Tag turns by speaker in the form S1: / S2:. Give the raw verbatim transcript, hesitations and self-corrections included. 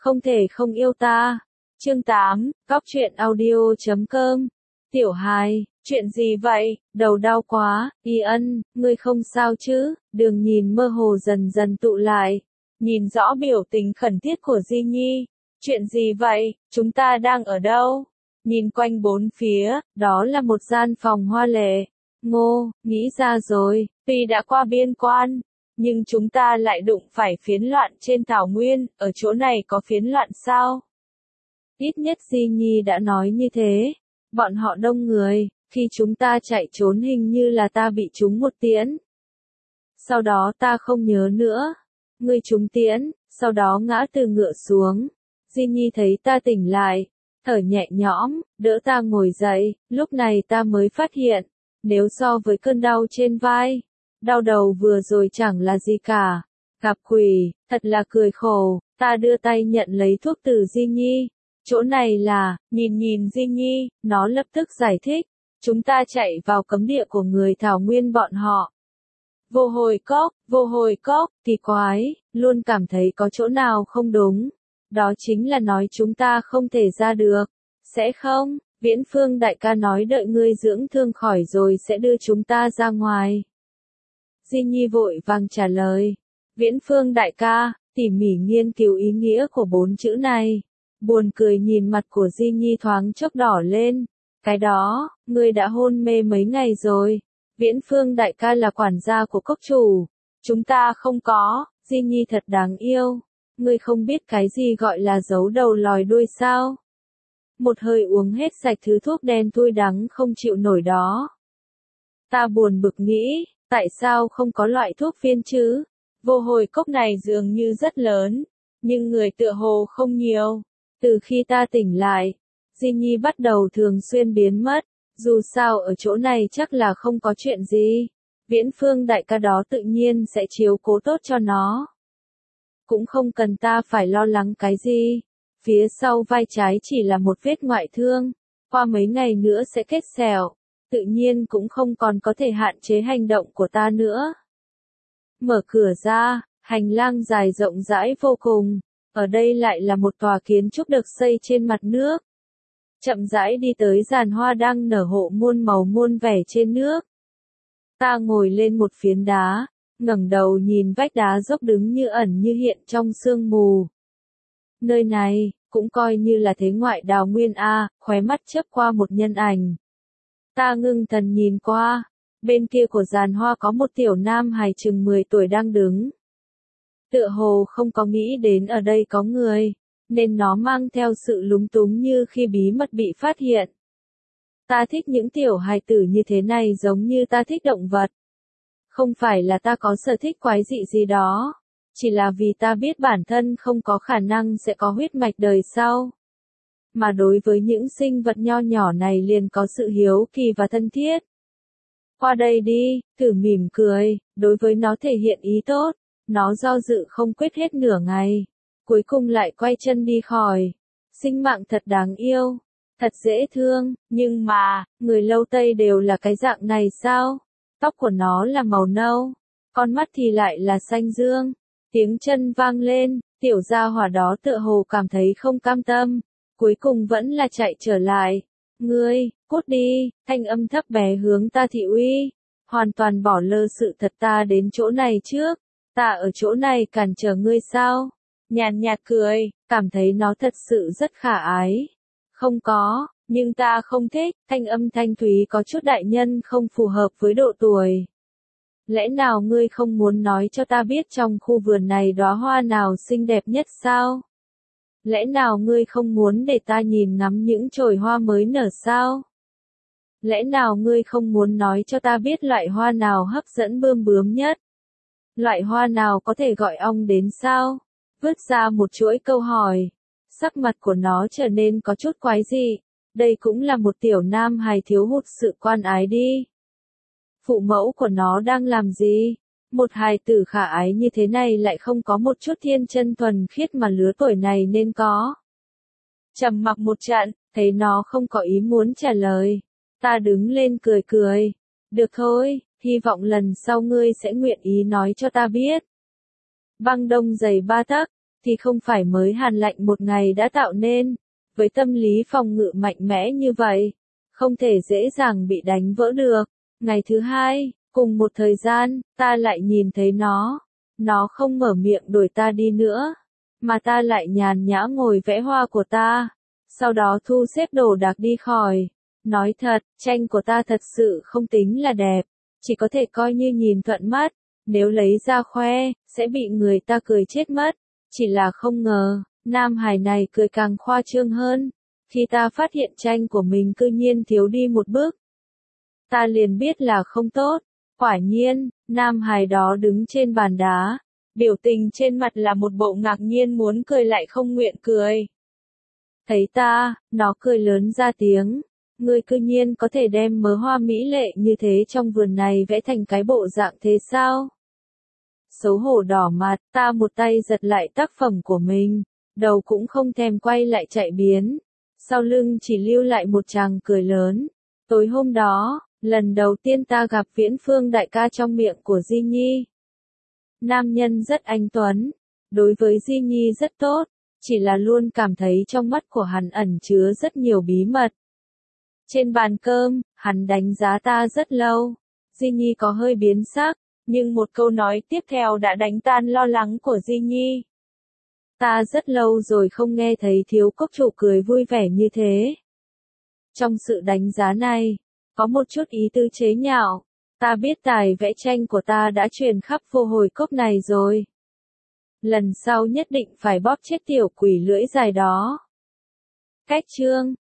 S1: không thể không yêu ta. Chương tám, Cóc truyện audio chấm com. Tiểu hài, chuyện gì vậy, đầu đau quá, Y Ân, ngươi không sao chứ? Đường nhìn mơ hồ dần dần tụ lại, nhìn rõ biểu tình khẩn thiết của Di Nhi. Chuyện gì vậy, chúng ta đang ở đâu? Nhìn quanh bốn phía, đó là một gian phòng hoa lệ. Ngô, nghĩ ra rồi, tuy đã qua biên quan, nhưng chúng ta lại đụng phải phiến loạn trên thảo nguyên, ở chỗ này có phiến loạn sao? Ít nhất Di Nhi đã nói như thế. Bọn họ đông người, khi chúng ta chạy trốn hình như là ta bị trúng một tiễn. Sau đó ta không nhớ nữa. Ngươi trúng tiễn, sau đó ngã từ ngựa xuống. Di Nhi thấy ta tỉnh lại, thở nhẹ nhõm, đỡ ta ngồi dậy, lúc này ta mới phát hiện, nếu so với cơn đau trên vai, đau đầu vừa rồi chẳng là gì cả. Gặp quỷ, thật là cười khổ, ta đưa tay nhận lấy thuốc từ Di Nhi. Chỗ này là, nhìn nhìn Di Nhi, nó lập tức giải thích, chúng ta chạy vào cấm địa của người thảo nguyên bọn họ. Vô hồi cốc, vô hồi cốc, kỳ quái, luôn cảm thấy có chỗ nào không đúng. Đó chính là nói chúng ta không thể ra được. Sẽ không, Viễn Phương đại ca nói đợi ngươi dưỡng thương khỏi rồi sẽ đưa chúng ta ra ngoài. Di Nhi vội vàng trả lời. Viễn Phương đại ca, tỉ mỉ nghiên cứu ý nghĩa của bốn chữ này. Buồn cười nhìn mặt của Di Nhi thoáng chốc đỏ lên. Cái đó, ngươi đã hôn mê mấy ngày rồi. Viễn Phương đại ca là quản gia của cốc chủ. Chúng ta không có, Di Nhi thật đáng yêu. Ngươi không biết cái gì gọi là giấu đầu lòi đuôi sao? Một hơi uống hết sạch thứ thuốc đen thui đắng không chịu nổi đó. Ta buồn bực nghĩ, tại sao không có loại thuốc phiên chứ? Vô hồi cốc này dường như rất lớn, nhưng người tựa hồ không nhiều. Từ khi ta tỉnh lại, Di Nhi bắt đầu thường xuyên biến mất, dù sao ở chỗ này chắc là không có chuyện gì. Viễn Phương đại ca đó tự nhiên sẽ chiếu cố tốt cho nó. Cũng không cần ta phải lo lắng cái gì. Phía sau vai trái chỉ là một vết ngoại thương, qua mấy ngày nữa sẽ kết sẹo, tự nhiên cũng không còn có thể hạn chế hành động của ta nữa. Mở cửa ra, hành lang dài rộng rãi vô cùng, ở đây lại là một tòa kiến trúc được xây trên mặt nước. Chậm rãi đi tới giàn hoa đang nở hộ muôn màu muôn vẻ trên nước. Ta ngồi lên một phiến đá, ngẩng đầu nhìn vách đá dốc đứng như ẩn như hiện trong sương mù. Nơi này, cũng coi như là thế ngoại đào nguyên A, khóe mắt chớp qua một nhân ảnh. Ta ngưng thần nhìn qua, bên kia của giàn hoa có một tiểu nam hài chừng mười tuổi đang đứng. Tựa hồ không có nghĩ đến ở đây có người, nên nó mang theo sự lúng túng như khi bí mật bị phát hiện. Ta thích những tiểu hài tử như thế này giống như ta thích động vật. Không phải là ta có sở thích quái dị gì đó, chỉ là vì ta biết bản thân không có khả năng sẽ có huyết mạch đời sau. Mà đối với những sinh vật nho nhỏ này liền có sự hiếu kỳ và thân thiết. Qua đây đi, thử mỉm cười, đối với nó thể hiện ý tốt, nó do dự không quyết hết nửa ngày, cuối cùng lại quay chân đi khỏi. Sinh mạng thật đáng yêu, thật dễ thương, nhưng mà, người lâu tây đều là cái dạng này sao? Tóc của nó là màu nâu, con mắt thì lại là xanh dương. Tiếng chân vang lên, tiểu gia hỏa đó tựa hồ cảm thấy không cam tâm, cuối cùng vẫn là chạy trở lại. Ngươi, cút đi, thanh âm thấp bé hướng ta thị uy, hoàn toàn bỏ lơ sự thật ta đến chỗ này trước, ta ở chỗ này cản trở ngươi sao? Nhàn nhạt cười, cảm thấy nó thật sự rất khả ái. Không có, nhưng ta không thích, thanh âm thanh thúy có chút đại nhân không phù hợp với độ tuổi. Lẽ nào ngươi không muốn nói cho ta biết trong khu vườn này đóa hoa nào xinh đẹp nhất sao? Lẽ nào ngươi không muốn để ta nhìn ngắm những chồi hoa mới nở sao? Lẽ nào ngươi không muốn nói cho ta biết loại hoa nào hấp dẫn bươm bướm nhất? Loại hoa nào có thể gọi ong đến sao? Vứt ra một chuỗi câu hỏi. Sắc mặt của nó trở nên có chút quái dị. Đây cũng là một tiểu nam hài thiếu hụt sự quan ái đi. Phụ mẫu của nó đang làm gì? Một hài tử khả ái như thế này lại không có một chút thiên chân thuần khiết mà lứa tuổi này nên có. Trầm mặc một trận, thấy nó không có ý muốn trả lời. Ta đứng lên cười cười. Được thôi, hy vọng lần sau ngươi sẽ nguyện ý nói cho ta biết. Băng đông dày ba tấc, thì không phải mới hàn lạnh một ngày đã tạo nên. Với tâm lý phòng ngự mạnh mẽ như vậy, không thể dễ dàng bị đánh vỡ được. Ngày thứ hai, cùng một thời gian, ta lại nhìn thấy nó. Nó không mở miệng đuổi ta đi nữa, mà ta lại nhàn nhã ngồi vẽ hoa của ta. Sau đó thu xếp đồ đạc đi khỏi. Nói thật, tranh của ta thật sự không tính là đẹp, chỉ có thể coi như nhìn thuận mắt. Nếu lấy ra khoe, sẽ bị người ta cười chết mất. Chỉ là không ngờ, nam hài này cười càng khoa trương hơn. Khi ta phát hiện tranh của mình cư nhiên thiếu đi một bước, ta liền biết là không tốt. Quả nhiên, nam hài đó đứng trên bàn đá, biểu tình trên mặt là một bộ ngạc nhiên muốn cười lại không nguyện cười. Thấy ta, nó cười lớn ra tiếng. Ngươi cư nhiên có thể đem mớ hoa mỹ lệ như thế trong vườn này vẽ thành cái bộ dạng thế sao? Xấu hổ đỏ mặt, ta một tay giật lại tác phẩm của mình, đầu cũng không thèm quay lại chạy biến. Sau lưng chỉ lưu lại một tràng cười lớn. Tối hôm đó, lần đầu tiên ta gặp Viễn Phương đại ca trong miệng của Di Nhi. Nam nhân rất anh tuấn, đối với Di Nhi rất tốt, chỉ là luôn cảm thấy trong mắt của hắn ẩn chứa rất nhiều bí mật. Trên bàn cơm, hắn đánh giá ta rất lâu. Di Nhi có hơi biến sắc, nhưng một câu nói tiếp theo đã đánh tan lo lắng của Di Nhi. Ta rất lâu rồi không nghe thấy thiếu cốc chủ cười vui vẻ như thế. Trong sự đánh giá này, có một chút ý tư chế nhạo. Ta biết tài vẽ tranh của ta đã truyền khắp vô hồi cốc này rồi. Lần sau nhất định phải bóp chết tiểu quỷ lưỡi dài đó. Cách chương